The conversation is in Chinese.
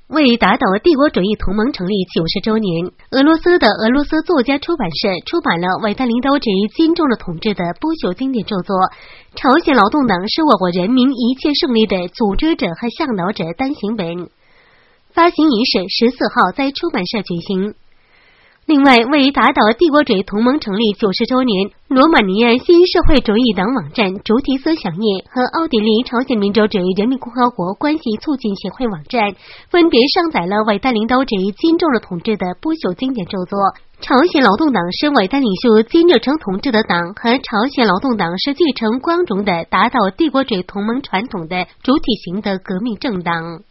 为打倒帝国主义同盟成立90周年，俄罗斯的俄罗斯作家出版社出版了伟大领导者与金正日同志的不朽经典著作《朝鲜劳动党是我国人民一切胜利的组织者和向导者》单行本。发行仪式14号在出版社举行。另外，为打倒帝国主义同盟成立90周年，罗马尼亚新社会主义党网站主体思想页和奥地利朝鲜民主主义人民共和国关系促进协会网站分别上载了伟大领导者金正日同志的不朽经典著作《朝鲜劳动党是伟大领袖金日成同志的党》和《朝鲜劳动党是继承光荣的打倒帝国主义同盟传统的主体型的革命政党》。